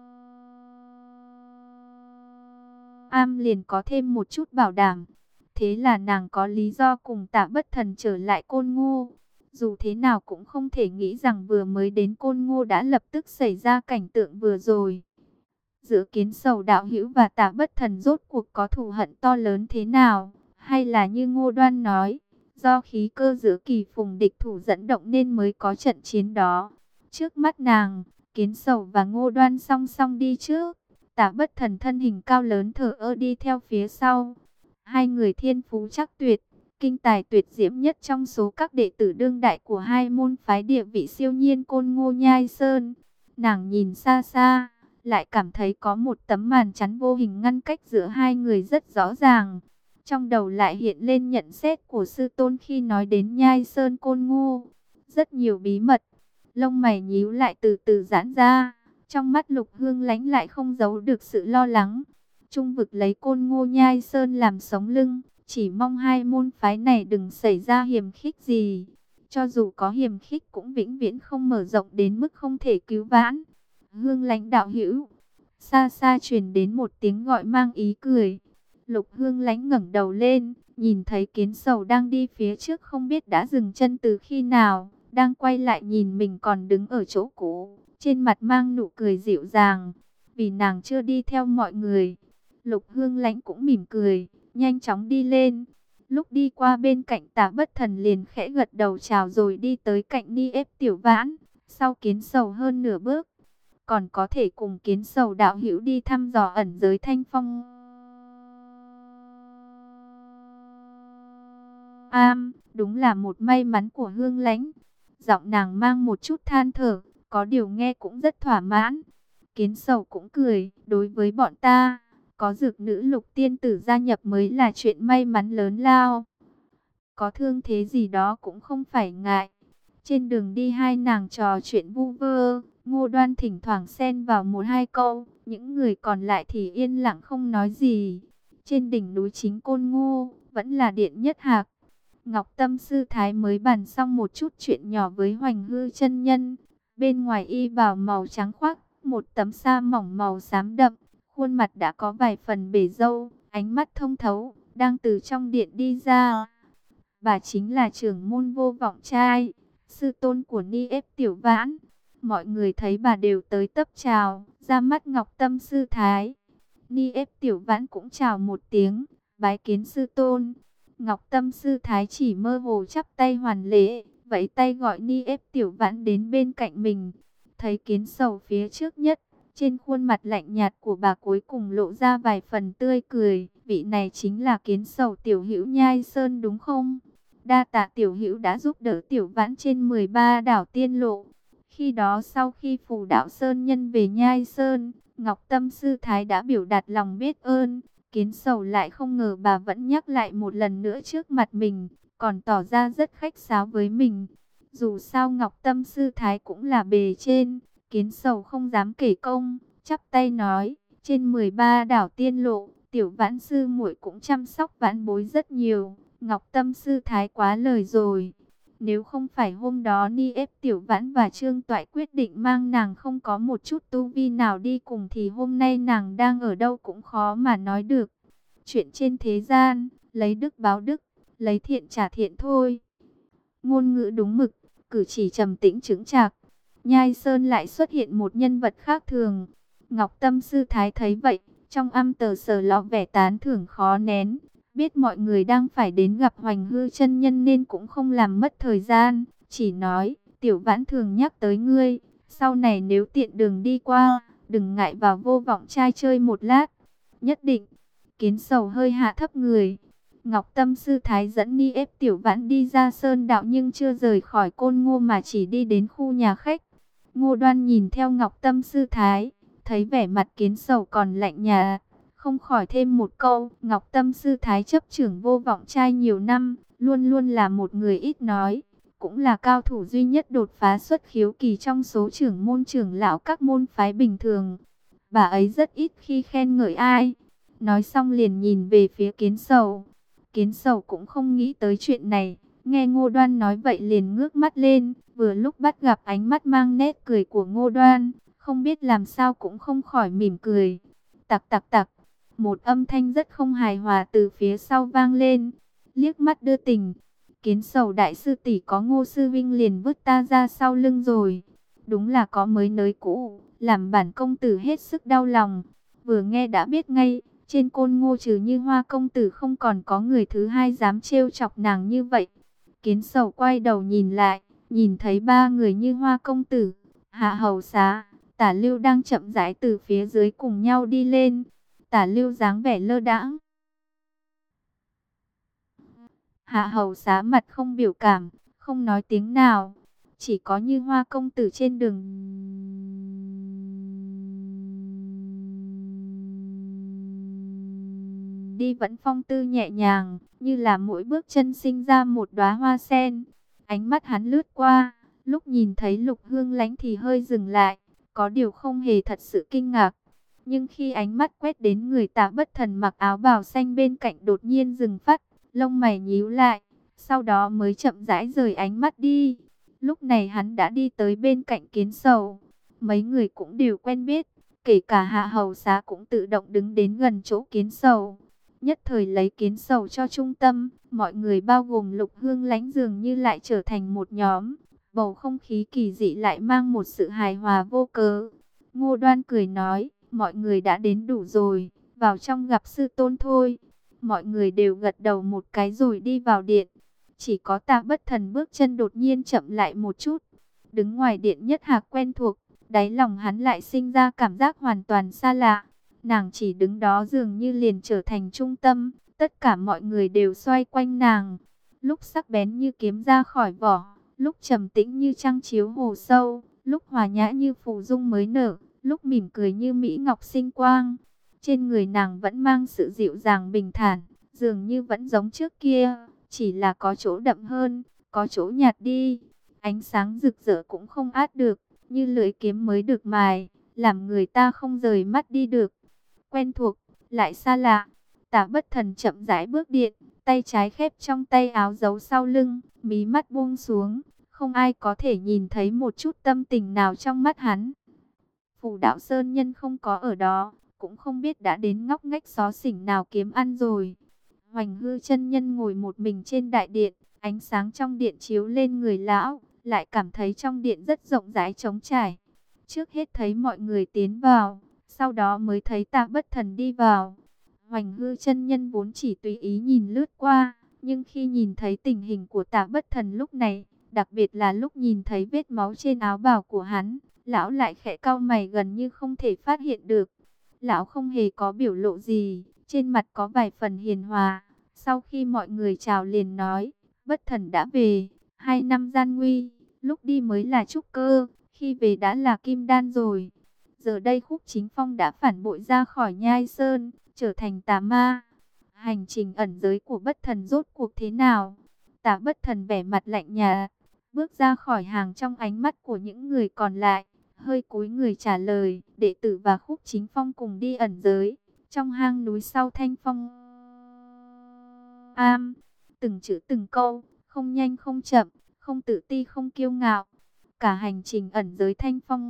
liền có thêm một chút bảo đảm. Thế là nàng có lý do cùng Tạ Bất Thần trở lại Côn Ngô. Dù thế nào cũng không thể nghĩ rằng vừa mới đến Côn Ngô đã lập tức xảy ra cảnh tượng vừa rồi. Giữa Kiến Sầu đạo hữu và Tạ Bất Thần rốt cuộc có thù hận to lớn thế nào? Hay là như Ngô Đoan nói, do khí cơ giữa kỳ phùng địch thủ dẫn động nên mới có trận chiến đó? Trước mắt nàng, Kiến Sầu và Ngô Đoan song song đi trước. Tạ Bất Thần thân hình cao lớn thờ ơ đi theo phía sau. Hai người thiên phú chắc tuyệt, kinh tài tuyệt diễm nhất trong số các đệ tử đương đại của hai môn phái địa vị siêu nhiên Côn Ngô Nhai Sơn. Nàng nhìn xa xa, lại cảm thấy có một tấm màn chắn vô hình ngăn cách giữa hai người rất rõ ràng. Trong đầu lại hiện lên nhận xét của sư tôn khi nói đến Nhai Sơn Côn Ngô. Rất nhiều bí mật, lông mày nhíu lại từ từ giãn ra. Trong mắt Lục Hương Lãnh lại không giấu được sự lo lắng. Trung vực lấy Côn Ngô Nhai Sơn làm sống lưng, chỉ mong hai môn phái này đừng xảy ra hiềm khích gì. Cho dù có hiềm khích cũng vĩnh viễn không mở rộng đến mức không thể cứu vãn. Hương Lãnh đạo hữu, xa xa truyền đến một tiếng gọi mang ý cười. Lục Hương Lãnh ngẩng đầu lên, nhìn thấy Kiến Sầu đang đi phía trước không biết đã dừng chân từ khi nào, đang quay lại nhìn mình còn đứng ở chỗ cũ, trên mặt mang nụ cười dịu dàng, vì nàng chưa đi theo mọi người. Lục Hương Lãnh cũng mỉm cười, nhanh chóng đi lên. Lúc đi qua bên cạnh Tạ Bất Thần liền khẽ gật đầu chào rồi đi tới cạnh Ni ép Tiểu Vãn, sau Kiến Sầu hơn nửa bước. Còn có thể cùng Kiến Sầu đạo hữu đi thăm dò ẩn giới Thanh Phong đúng là một may mắn của Hương Lãnh. Giọng nàng mang một chút than thở, có điều nghe cũng rất thỏa mãn. Kiến Sầu cũng cười, đối với bọn ta, có dược nữ Lục tiên tử gia nhập mới là chuyện may mắn lớn lao. Có thương thế gì đó cũng không phải ngại. Trên đường đi hai nàng trò chuyện vu vơ, Ngô Đoan thỉnh thoảng xen vào một hai câu, những người còn lại thì yên lặng không nói gì. Trên đỉnh núi chính Côn Ngô, vẫn là Điện Nhất Hạc. Ngọc Tâm Sư Thái mới bàn xong một chút chuyện nhỏ với Hoành Hư chân nhân. Bên ngoài y bào màu trắng khoác, một tấm sa mỏng màu xám đậm, khuôn mặt đã có vài phần bể râu, ánh mắt thông thấu, đang từ trong điện đi ra. Bà chính là trưởng môn Vô Vọng Trai, sư tôn của Ni Ép Tiểu Vãn. Mọi người thấy bà đều tới tấp chào, ra mắt Ngọc Tâm Sư Thái. Ni Ép Tiểu Vãn cũng chào một tiếng, bái kiến sư tôn. Ngọc Tâm Sư Thái chỉ mơ hồ chắp tay hoàn lễ, vẫy tay gọi Ni Ép Tiểu Vãn đến bên cạnh mình. Thấy Kiến Sầu phía trước nhất, trên khuôn mặt lạnh nhạt của bà cuối cùng lộ ra vài phần tươi cười. Vị này chính là Kiến Sầu tiểu hữu Nhai Sơn đúng không? Đa tạ tiểu hữu đã giúp đỡ Tiểu Vãn trên 13 đảo tiên lộ. Khi đó sau khi Phù Đạo Sơn nhân về Nhai Sơn, Ngọc Tâm Sư Thái đã biểu đạt lòng biết ơn. Kiến Sầu lại không ngờ bà vẫn nhắc lại một lần nữa trước mặt mình, còn tỏ ra rất khách sáo với mình. Dù sao Ngọc Tâm Sư Thái cũng là bề trên, Kiến Sầu không dám kể công, chắp tay nói, trên 13 đảo tiên lộ, Tiểu Vãn sư muội cũng chăm sóc vãn bối rất nhiều. Ngọc Tâm Sư Thái quá lời rồi. Nếu không phải hôm đó Ni Ép Tiểu Vãn và Trương Toại quyết định mang nàng không có một chút tu vi nào đi cùng thì hôm nay nàng đang ở đâu cũng khó mà nói được. Chuyện trên thế gian, lấy đức báo đức, lấy thiện trả thiện thôi. Ngôn ngữ đúng mực, cử chỉ trầm tĩnh chững chạc. Nhai Sơn lại xuất hiện một nhân vật khác thường. Ngọc Tâm Sư Thái thấy vậy, trong âm tờ sờ lọ vẻ tán thưởng khó nén. Biết mọi người đang phải đến gặp Hoành Hư chân nhân nên cũng không làm mất thời gian, chỉ nói, Tiểu Vãn thường nhắc tới ngươi, sau này nếu tiện đường đi qua, đừng ngại vào Vô Vọng Trai chơi một lát. Nhất định. Kiến Sầu hơi hạ thấp người. Ngọc Tâm Sư Thái dẫn Ni Ép Tiểu Vãn đi ra sơn đạo nhưng chưa rời khỏi Côn Ngô mà chỉ đi đến khu nhà khách. Ngô Đoan nhìn theo Ngọc Tâm Sư Thái, thấy vẻ mặt Kiến Sầu còn lạnh nhạt, không khỏi thêm một câu. Ngọc Tâm Sư Thái chấp trưởng Vô Vọng Trai nhiều năm, luôn luôn là một người ít nói, cũng là cao thủ duy nhất đột phá xuất khiếu kỳ trong số trưởng môn trưởng lão các môn phái bình thường. Bà ấy rất ít khi khen ngợi ai. Nói xong liền nhìn về phía Kiến Sầu. Kiến Sầu cũng không nghĩ tới chuyện này, nghe Ngô Đoan nói vậy liền ngước mắt lên, vừa lúc bắt gặp ánh mắt mang nét cười của Ngô Đoan, không biết làm sao cũng không khỏi mỉm cười. Tặc tặc tặc, một âm thanh rất không hài hòa từ phía sau vang lên, liếc mắt đưa tình. Kiến Sầu đại sư tỷ có Ngô sư vinh liền vứt ta ra sau lưng rồi. Đúng là có mới nới cũ, làm bản công tử hết sức đau lòng. Vừa nghe đã biết ngay, trên Côn Ngô trừ Như Hoa công tử không còn có người thứ hai dám trêu chọc nàng như vậy. Kiến Sầu quay đầu nhìn lại, nhìn thấy ba người Như Hoa công tử, Hạ Hầu Xá, Tả Lưu đang chậm rãi từ phía dưới cùng nhau đi lên. Tả Lưu dáng vẻ lơ đãng, Hạ Hầu Xá mặt không biểu cảm, không nói tiếng nào. Chỉ có Như Hoa công tử trên đường đi vẫn phong tư nhẹ nhàng, như là mỗi bước chân sinh ra một đóa hoa sen. Ánh mắt hắn lướt qua, lúc nhìn thấy Lục Hương Lãnh thì hơi dừng lại, có điều không hề thật sự kinh ngạc. Nhưng khi ánh mắt quét đến người Tạ Bất Thần mặc áo bào xanh bên cạnh đột nhiên dừng phát, lông mày nhíu lại, sau đó mới chậm rãi rời ánh mắt đi. Lúc này hắn đã đi tới bên cạnh Kiến Sầu, mấy người cũng đều quen biết, kể cả Hạ Hầu Xá cũng tự động đứng đến gần chỗ Kiến Sầu. Nhất thời lấy Kiến Sầu cho trung tâm, mọi người bao gồm Lục Hương Lãnh dường như lại trở thành một nhóm. Bầu không khí kỳ dị lại mang một sự hài hòa vô cớ. Ngô Đoan cười nói, mọi người đã đến đủ rồi, vào trong gặp sư tôn thôi. Mọi người đều gật đầu một cái rồi đi vào điện. Chỉ có Tạ Bất Thần bước chân đột nhiên chậm lại một chút. Đứng ngoài điện Nhất Hạc quen thuộc, đáy lòng hắn lại sinh ra cảm giác hoàn toàn xa lạ. Nàng chỉ đứng đó dường như liền trở thành trung tâm, tất cả mọi người đều xoay quanh nàng. lúc sắc bén như kiếm ra khỏi vỏ, lúc trầm tĩnh như trăng chiếu hồ sâu, lúc hòa nhã như phù dung mới nở, lúc mỉm cười như mỹ ngọc sinh quang. Trên người nàng vẫn mang sự dịu dàng bình thản, dường như vẫn giống trước kia, chỉ là có chỗ đậm hơn, có chỗ nhạt đi. Ánh sáng rực rỡ cũng không át được, như lưỡi kiếm mới được mài, làm người ta không rời mắt đi được. Quen thuộc, lại xa lạ. Tả Bất Thần chậm rãi bước điện, tay trái khép trong tay áo giấu sau lưng, mí mắt buông xuống, không ai có thể nhìn thấy một chút tâm tình nào trong mắt hắn. Phù Đạo Sơn Nhân không có ở đó, cũng không biết đã đến ngóc ngách xó xỉnh nào kiếm ăn rồi. Hoành Hư chân nhân ngồi một mình trên đại điện, ánh sáng trong điện chiếu lên người lão, lại cảm thấy trong điện rất rộng rãi trống trải. Trước hết thấy mọi người tiến vào, sau đó mới thấy Tạ Bất Thần đi vào. Hoành Hư chân nhân vốn chỉ tùy ý nhìn lướt qua, nhưng khi nhìn thấy tình hình của Tạ Bất Thần lúc này, đặc biệt là lúc nhìn thấy vết máu trên áo bào của hắn, lão lại khẽ cau mày gần như không thể phát hiện được. Lão không hề có biểu lộ gì, trên mặt có vài phần hiền hòa. Sau khi mọi người chào liền nói, Bất Thần đã về, 2 năm gian nguy, lúc đi mới là trúc cơ, khi về đã là kim đan rồi. Giờ đây Khúc Chính Phong đã phản bội ra khỏi Nhai Sơn, trở thành tà ma. Hành trình ẩn giới của Bất Thần rốt cuộc thế nào? Tà Bất Thần vẻ mặt lạnh nhạt, bước ra khỏi hàng trong ánh mắt của những người còn lại, hơi cúi người trả lời, đệ tử và Khúc Chính Phong cùng đi ẩn giới, trong hang núi sau Thanh Phong Am, từng chữ từng câu, không nhanh không chậm, không tự ti không kiêu ngạo. Cả hành trình ẩn giới Thanh Phong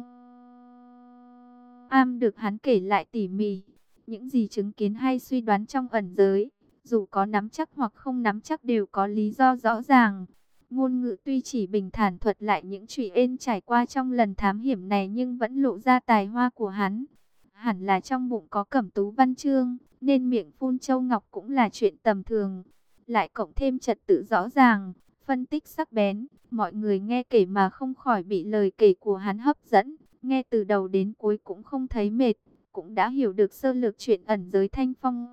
Am được hắn kể lại tỉ mỉ, những gì chứng kiến hay suy đoán trong ẩn giới, dù có nắm chắc hoặc không nắm chắc đều có lý do rõ ràng. Ngôn ngữ tuy chỉ bình thản thuật lại những chuyện ên trải qua trong lần thám hiểm này nhưng vẫn lộ ra tài hoa của hắn. Hẳn là trong bụng có Cẩm Tú văn chương, nên miệng phun châu ngọc cũng là chuyện tầm thường. Lại cộng thêm trật tự rõ ràng, phân tích sắc bén, mọi người nghe kể mà không khỏi bị lời kể của hắn hấp dẫn. Nghe từ đầu đến cuối cũng không thấy mệt, cũng đã hiểu được sơ lược chuyện ẩn giới Thanh Phong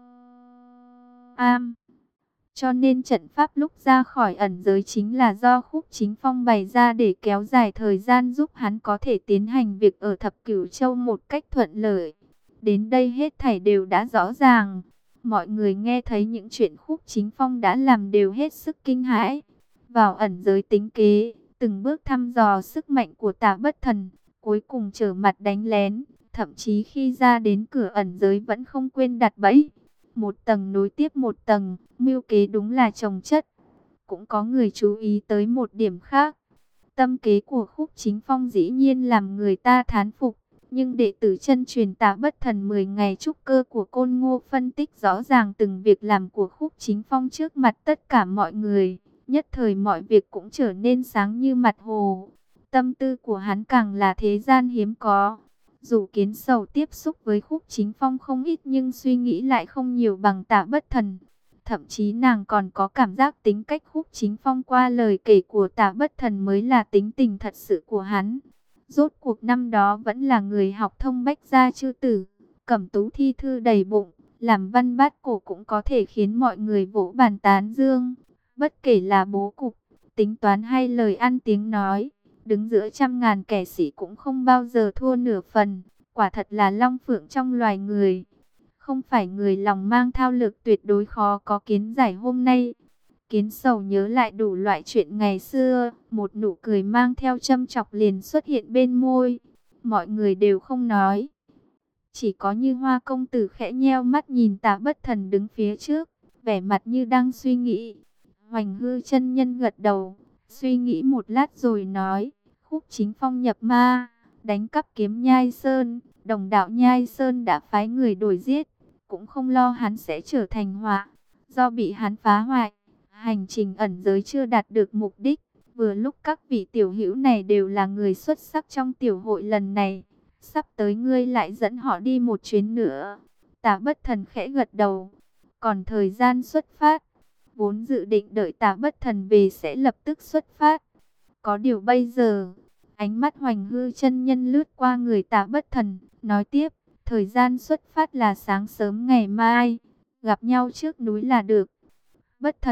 Am. Cho nên trận pháp lúc ra khỏi ẩn giới chính là do Khúc Chính Phong bày ra để kéo dài thời gian giúp hắn có thể tiến hành việc ở Thập Cửu Châu một cách thuận lợi. Đến đây hết thảy đều đã rõ ràng. Mọi người nghe thấy những chuyện Khúc Chính Phong đã làm đều hết sức kinh hãi. Vào ẩn giới tính kế, từng bước thăm dò sức mạnh của Tạ Bất Thần, cuối cùng trở mặt đánh lén. Thậm chí khi ra đến cửa ẩn giới vẫn không quên đặt bẫy. Một tầng nối tiếp một tầng, mưu kế đúng là chồng chất. Cũng có người chú ý tới một điểm khác. Tâm kế của Khúc Chính Phong dĩ nhiên làm người ta thán phục. Nhưng đệ tử chân truyền Tạ Bất Thần 10 ngày trúc cơ của Côn Ngô phân tích rõ ràng từng việc làm của Khúc Chính Phong trước mặt tất cả mọi người. Nhất thời mọi việc cũng trở nên sáng như mặt hồ. Tâm tư của hắn càng là thế gian hiếm có. Dù Kiến Sầu tiếp xúc với Khúc Chính Phong không ít nhưng suy nghĩ lại không nhiều bằng Tạ Bất Thần. Thậm chí nàng còn có cảm giác tính cách Khúc Chính Phong qua lời kể của Tạ Bất Thần mới là tính tình thật sự của hắn. Rốt cuộc năm đó vẫn là người học thông bách gia chư tử, Cẩm Tú thi thư đầy bụng, làm văn bát cổ cũng có thể khiến mọi người vỗ bàn tán dương. Bất kể là bố cục, tính toán hay lời ăn tiếng nói, đứng giữa trăm ngàn kẻ sĩ cũng không bao giờ thua nửa phần. Quả thật là long phượng trong loài người. Không phải người lòng mang thao lược tuyệt đối khó có kiến giải hôm nay. Kiến Sầu nhớ lại đủ loại chuyện ngày xưa, một nụ cười mang theo châm chọc liền xuất hiện bên môi. Mọi người đều không nói. Chỉ có Như Hoa công tử khẽ nheo mắt nhìn Tạ Bất Thần đứng phía trước, vẻ mặt như đang suy nghĩ. Hoành Hư chân nhân gật đầu, suy nghĩ một lát rồi nói, Khúc Chính Phong nhập ma, đánh cắp kiếm Nhai Sơn, đồng đạo Nhai Sơn đã phái người đuổi giết, cũng không lo hắn sẽ trở thành họa. Do bị hắn phá hoại, hành trình ẩn giới chưa đạt được mục đích. Vừa lúc các vị tiểu hữu này đều là người xuất sắc trong tiểu hội lần này, sắp tới ngươi lại dẫn họ đi một chuyến nữa. Tạ Bất Thần khẽ gật đầu. Còn thời gian xuất phát, vốn dự định đợi Tạ Bất Thần về sẽ lập tức xuất phát. Có điều bây giờ, ánh mắt Hoành Hư chân nhân lướt qua người Tạ Bất Thần, nói tiếp, thời gian xuất phát là sáng sớm ngày mai, gặp nhau trước núi là được. Bất Thần,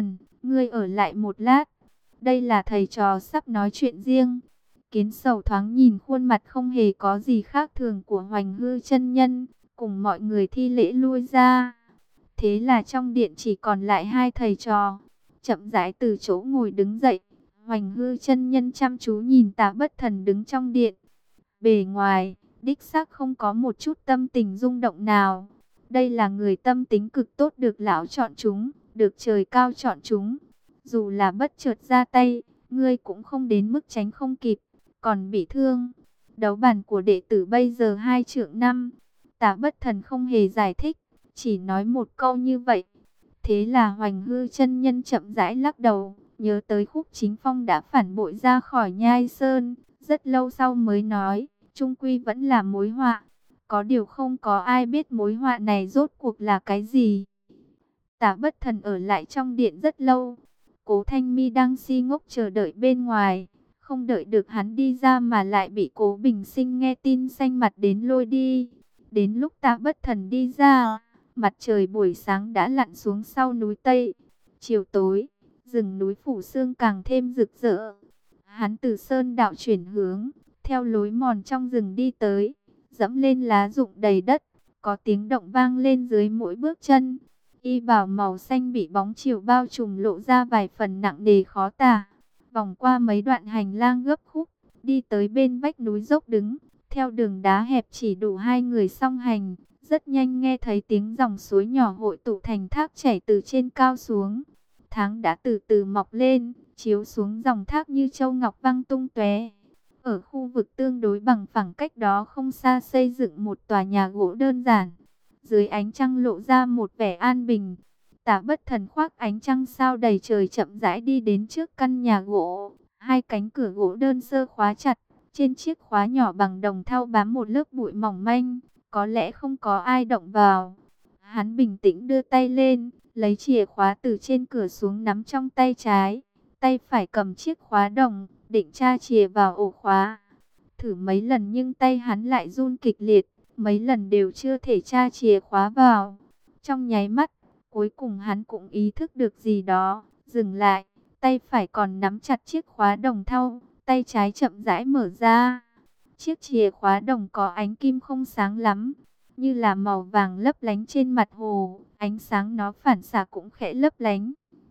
ngươi ở lại một lát. Đây là thầy trò sắp nói chuyện riêng. Kiến Sầu thoáng nhìn khuôn mặt không hề có gì khác thường của Hoành Hư chân nhân, cùng mọi người thi lễ lui ra. Thế là trong điện chỉ còn lại hai thầy trò. Chậm rãi từ chỗ ngồi đứng dậy, Hoành Hư chân nhân chăm chú nhìn Tạ Bất Thần đứng trong điện. Bề ngoài, đích xác không có một chút tâm tình rung động nào. Đây là người tâm tính cực tốt được lão chọn chúng, được trời cao chọn chúng. Dù là bất chợt ra tay, ngươi cũng không đến mức tránh không kịp, còn bị thương. Đấu bản của đệ tử bây giờ 2 trượng 5. Tạ Bất Thần không hề giải thích, chỉ nói một câu như vậy. Thế là Hoành Hư chân nhân chậm rãi lắc đầu, nhớ tới Khúc Chính Phong đã phản bội ra khỏi Nhai Sơn, rất lâu sau mới nói, chung quy vẫn là mối họa. Có điều không có ai biết mối họa này rốt cuộc là cái gì. Tạ Bất Thần ở lại trong điện rất lâu. Cố Thanh Mi đang si ngốc chờ đợi bên ngoài. Không đợi được hắn đi ra mà lại bị Cố Bình Sinh nghe tin xanh mặt đến lôi đi. Đến lúc Tạ Bất Thần đi ra, mặt trời buổi sáng đã lặn xuống sau núi Tây. Chiều tối, rừng núi Phủ Sương càng thêm rực rỡ. Hắn từ sơn đạo chuyển hướng, theo lối mòn trong rừng đi tới, dẫm lên lá rụng đầy đất, có tiếng động vang lên dưới mỗi bước chân. Y bào màu xanh bị bóng chiều bao trùm lộ ra vài phần nặng nề khó tả. Vòng qua mấy đoạn hành lang gấp khúc, đi tới bên vách núi dốc đứng, theo đường đá hẹp chỉ đủ hai người song hành. Rất nhanh nghe thấy tiếng dòng suối nhỏ hội tụ thành thác chảy từ trên cao xuống. Tháng đã từ từ mọc lên, chiếu xuống dòng thác như châu ngọc văng tung tóe. Ở khu vực tương đối bằng phẳng cách đó không xa xây dựng một tòa nhà gỗ đơn giản. Dưới ánh trăng lộ ra một vẻ an bình. Tạ Bất Thần khoác ánh trăng sao đầy trời chậm rãi đi đến trước căn nhà gỗ. Hai cánh cửa gỗ đơn sơ khóa chặt. Trên chiếc khóa nhỏ bằng đồng thau bám một lớp bụi mỏng manh. Có lẽ không có ai động vào. Hắn bình tĩnh đưa tay lên, lấy chìa khóa từ trên cửa xuống nắm trong tay trái. Tay phải cầm chiếc khóa đồng, định tra chìa vào ổ khóa. Thử mấy lần nhưng tay hắn lại run kịch liệt. Mấy lần đều chưa thể tra chìa khóa vào. Trong nháy mắt, cuối cùng hắn cũng ý thức được gì đó, dừng lại. Tay phải còn nắm chặt chiếc khóa đồng thau, tay trái chậm rãi mở ra. Chiếc chìa khóa đồng có ánh kim không sáng lắm, như là màu vàng lấp lánh trên mặt hồ. Ánh sáng nó phản xạ cũng khẽ lấp lánh.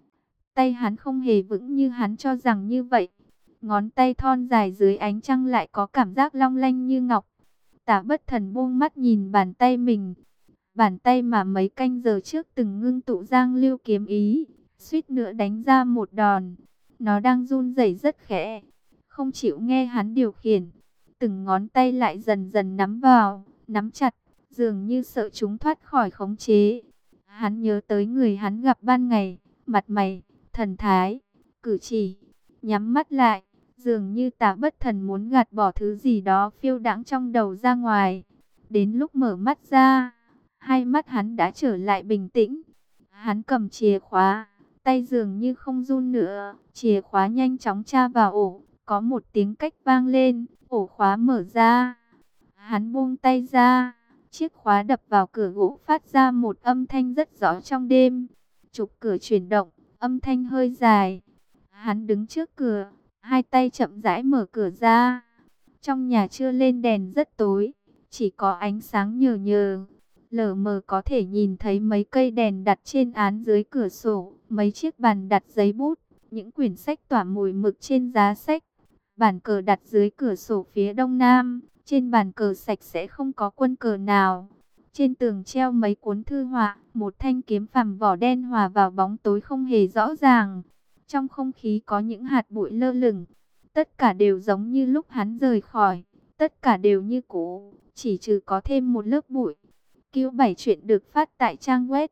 Tay hắn không hề vững như hắn cho rằng như vậy. Ngón tay thon dài dưới ánh trăng lại có cảm giác long lanh như ngọc. Tạ Bất Thần buông mắt nhìn bàn tay mình. Bàn tay mà mấy canh giờ trước từng ngưng tụ giang lưu kiếm ý, suýt nữa đánh ra một đòn. Nó đang run rẩy rất khẽ, không chịu nghe hắn điều khiển. Từng ngón tay lại dần dần nắm vào, nắm chặt, dường như sợ chúng thoát khỏi khống chế. Hắn nhớ tới người hắn gặp ban ngày, mặt mày, thần thái, cử chỉ, nhắm mắt lại. Dường như Tạ Bất Thần muốn gạt bỏ thứ gì đó phiêu đãng trong đầu ra ngoài. Đến lúc mở mắt ra, hai mắt hắn đã trở lại bình tĩnh. Hắn cầm chìa khóa, tay dường như không run nữa. Chìa khóa nhanh chóng tra vào ổ, có một tiếng cách vang lên, ổ khóa mở ra. Hắn buông tay ra, chiếc khóa đập vào cửa gỗ phát ra một âm thanh rất rõ trong đêm. Trục cửa chuyển động, âm thanh hơi dài. Hắn đứng trước cửa, hai tay chậm rãi mở cửa ra. Trong nhà chưa lên đèn rất tối, chỉ có ánh sáng nhờ nhờ. Lờ mờ có thể nhìn thấy mấy cây đèn đặt trên án dưới cửa sổ, mấy chiếc bàn đặt giấy bút, những quyển sách tỏa mùi mực trên giá sách. Bàn cờ đặt dưới cửa sổ phía đông nam, trên bàn cờ sạch sẽ không có quân cờ nào. Trên tường treo mấy cuốn thư họa, một thanh kiếm phàm vỏ đen hòa vào bóng tối không hề rõ ràng. Trong không khí có những hạt bụi lơ lửng. Tất cả đều giống như lúc hắn rời khỏi. Tất cả đều như cũ, chỉ trừ có thêm một lớp bụi. Cứu 7 chuyện được phát tại trang web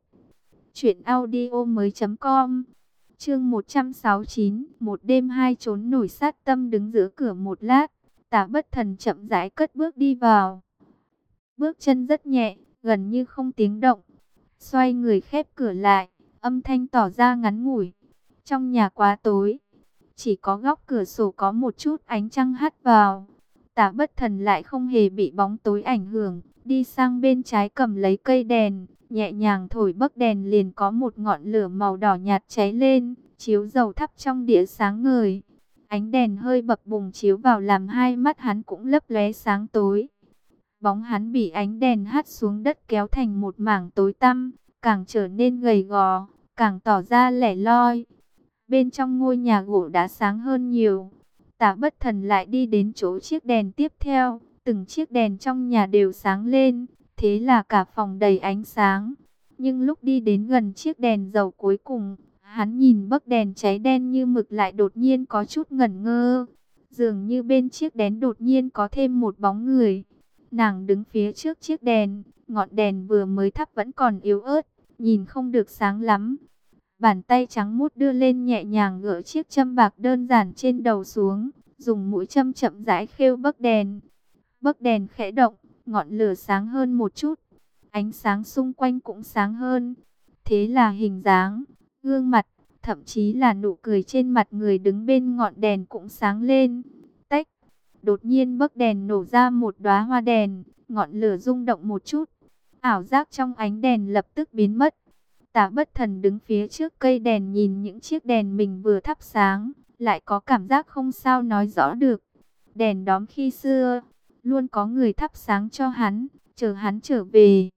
truyệnaudiomoi.com. Chương 169, một đêm hai trốn nổi sát tâm đứng giữa cửa một lát. Tạ Bất Thần chậm rãi cất bước đi vào. Bước chân rất nhẹ, gần như không tiếng động. Xoay người khép cửa lại, âm thanh tỏ ra ngắn ngủi. Trong nhà quá tối, chỉ có góc cửa sổ có một chút ánh trăng hắt vào. Tạ Bất Thần lại không hề bị bóng tối ảnh hưởng, đi sang bên trái cầm lấy cây đèn, nhẹ nhàng thổi bấc đèn liền có một ngọn lửa màu đỏ nhạt cháy lên, chiếu dầu thắp trong đĩa sáng ngời. Ánh đèn hơi bập bùng chiếu vào làm hai mắt hắn cũng lấp lóe sáng tối. Bóng hắn bị ánh đèn hắt xuống đất kéo thành một mảng tối tăm, càng trở nên gầy gò, càng tỏ ra lẻ loi. Bên trong ngôi nhà gỗ đã sáng hơn nhiều. Tả Bất Thần lại đi đến chỗ chiếc đèn tiếp theo, từng chiếc đèn trong nhà đều sáng lên, thế là cả phòng đầy ánh sáng. Nhưng lúc đi đến gần chiếc đèn dầu cuối cùng, hắn nhìn bấc đèn cháy đen như mực lại đột nhiên có chút ngẩn ngơ. Dường như bên chiếc đèn đột nhiên có thêm một bóng người. Nàng đứng phía trước chiếc đèn, ngọn đèn vừa mới thắp vẫn còn yếu ớt, nhìn không được sáng lắm. Bàn tay trắng muốt đưa lên nhẹ nhàng gỡ chiếc châm bạc đơn giản trên đầu xuống, dùng mũi châm chậm rãi khêu bấc đèn. Bấc đèn khẽ động, ngọn lửa sáng hơn một chút, ánh sáng xung quanh cũng sáng hơn. Thế là hình dáng, gương mặt, thậm chí là nụ cười trên mặt người đứng bên ngọn đèn cũng sáng lên. Tách, đột nhiên bấc đèn nổ ra một đóa hoa đèn, ngọn lửa rung động một chút. Ảo giác trong ánh đèn lập tức biến mất. Tả Bất Thần đứng phía trước cây đèn nhìn những chiếc đèn mình vừa thắp sáng, lại có cảm giác không sao nói rõ được. Đèn đóm khi xưa, luôn có người thắp sáng cho hắn, chờ hắn trở về.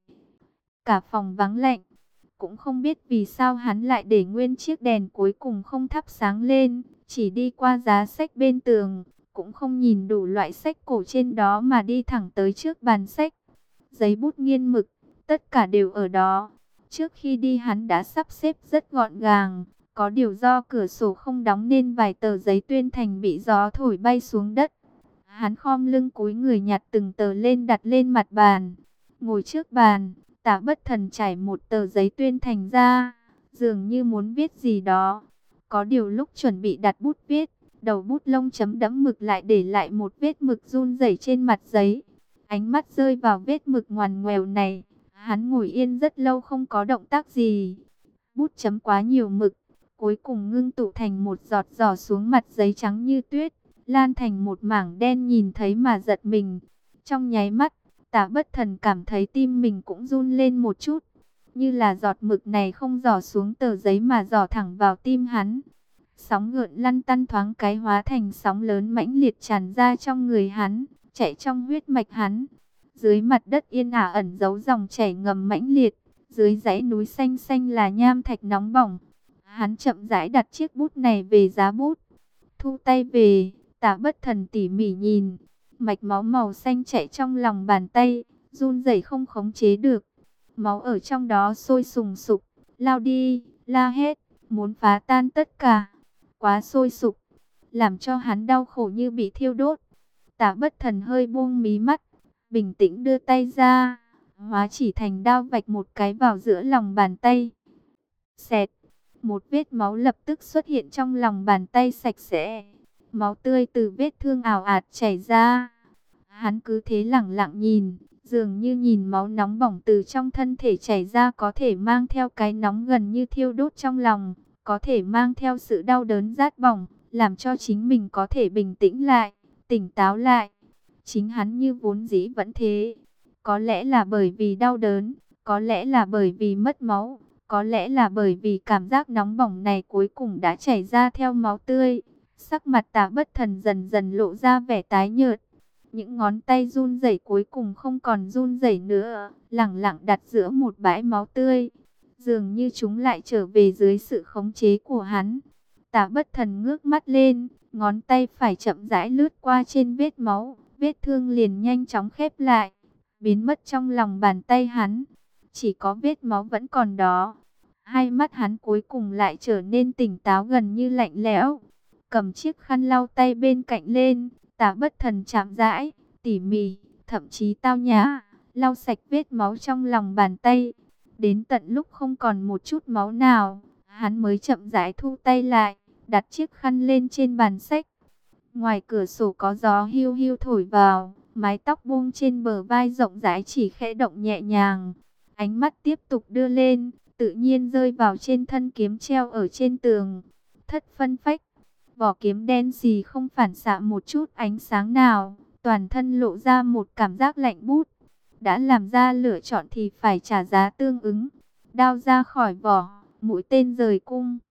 Cả phòng vắng lạnh, cũng không biết vì sao hắn lại để nguyên chiếc đèn cuối cùng không thắp sáng lên, chỉ đi qua giá sách bên tường, cũng không nhìn đủ loại sách cổ trên đó mà đi thẳng tới trước bàn sách. Giấy bút nghiên mực, tất cả đều ở đó. Trước khi đi hắn đã sắp xếp rất gọn gàng, có điều do cửa sổ không đóng nên vài tờ giấy tuyên thành bị gió thổi bay xuống đất. Hắn khom lưng cúi người nhặt từng tờ lên đặt lên mặt bàn. Ngồi trước bàn, Tả Bất Thần trải một tờ giấy tuyên thành ra, dường như muốn viết gì đó. Có điều lúc chuẩn bị đặt bút viết, đầu bút lông chấm đẫm mực lại để lại một vết mực run rẩy trên mặt giấy. Ánh mắt rơi vào vết mực ngoằn ngoèo này, hắn ngồi yên rất lâu không có động tác gì. Bút chấm quá nhiều mực, cuối cùng ngưng tụ thành một giọt giò xuống mặt giấy trắng như tuyết, lan thành một mảng đen nhìn thấy mà giật mình. Trong nháy mắt, Tả Bất Thần cảm thấy tim mình cũng run lên một chút, như là giọt mực này không giò xuống tờ giấy mà giò thẳng vào tim hắn. Sóng gợn lăn tăn thoáng cái hóa thành sóng lớn mãnh liệt tràn ra trong người hắn, chạy trong huyết mạch hắn. Dưới mặt đất yên ả ẩn giấu dòng chảy ngầm mãnh liệt, dưới dãy núi xanh xanh là nham thạch nóng bỏng. Hắn chậm rãi đặt chiếc bút này về giá bút, thu tay về. Tả Bất Thần tỉ mỉ nhìn, mạch máu màu xanh chạy trong lòng bàn tay, run rẩy không khống chế được. Máu ở trong đó sôi sùng sục, lao đi, la hét, muốn phá tan tất cả. Quá sôi sục, làm cho hắn đau khổ như bị thiêu đốt. Tả Bất Thần hơi buông mí mắt, bình tĩnh đưa tay ra, hóa chỉ thành đao vạch một cái vào giữa lòng bàn tay. Xẹt, một vết máu lập tức xuất hiện trong lòng bàn tay sạch sẽ. Máu tươi từ vết thương ào ạt chảy ra. Hắn cứ thế lẳng lặng nhìn, dường như nhìn máu nóng bỏng từ trong thân thể chảy ra có thể mang theo cái nóng gần như thiêu đốt trong lòng, có thể mang theo sự đau đớn rát bỏng, làm cho chính mình có thể bình tĩnh lại, tỉnh táo lại. Chính hắn như vốn dĩ vẫn thế. Có lẽ là bởi vì đau đớn, có lẽ là bởi vì mất máu, có lẽ là bởi vì cảm giác nóng bỏng này cuối cùng đã chảy ra theo máu tươi. Sắc mặt Tả Bất Thần dần dần lộ ra vẻ tái nhợt. Những ngón tay run rẩy cuối cùng không còn run rẩy nữa, lẳng lặng đặt giữa một bãi máu tươi. Dường như chúng lại trở về dưới sự khống chế của hắn. Tả Bất Thần ngước mắt lên, ngón tay phải chậm rãi lướt qua trên vết máu, vết thương liền nhanh chóng khép lại, biến mất trong lòng bàn tay hắn. Chỉ có vết máu vẫn còn đó. Hai mắt hắn cuối cùng lại trở nên tỉnh táo gần như lạnh lẽo. Cầm chiếc khăn lau tay bên cạnh lên, Tả Bất Thần chạm rãi, tỉ mỉ, thậm chí tao nhã, lau sạch vết máu trong lòng bàn tay. Đến tận lúc không còn một chút máu nào, hắn mới chậm rãi thu tay lại, đặt chiếc khăn lên trên bàn sách. Ngoài cửa sổ có gió hiu hiu thổi vào, mái tóc buông trên bờ vai rộng rãi chỉ khẽ động nhẹ nhàng. Ánh mắt tiếp tục đưa lên, tự nhiên rơi vào trên thân kiếm treo ở trên tường. Thất phân phách, vỏ kiếm đen xì không phản xạ một chút ánh sáng nào, toàn thân lộ ra một cảm giác lạnh bút. Đã làm ra lựa chọn thì phải trả giá tương ứng. Đao ra khỏi vỏ, mũi tên rời cung.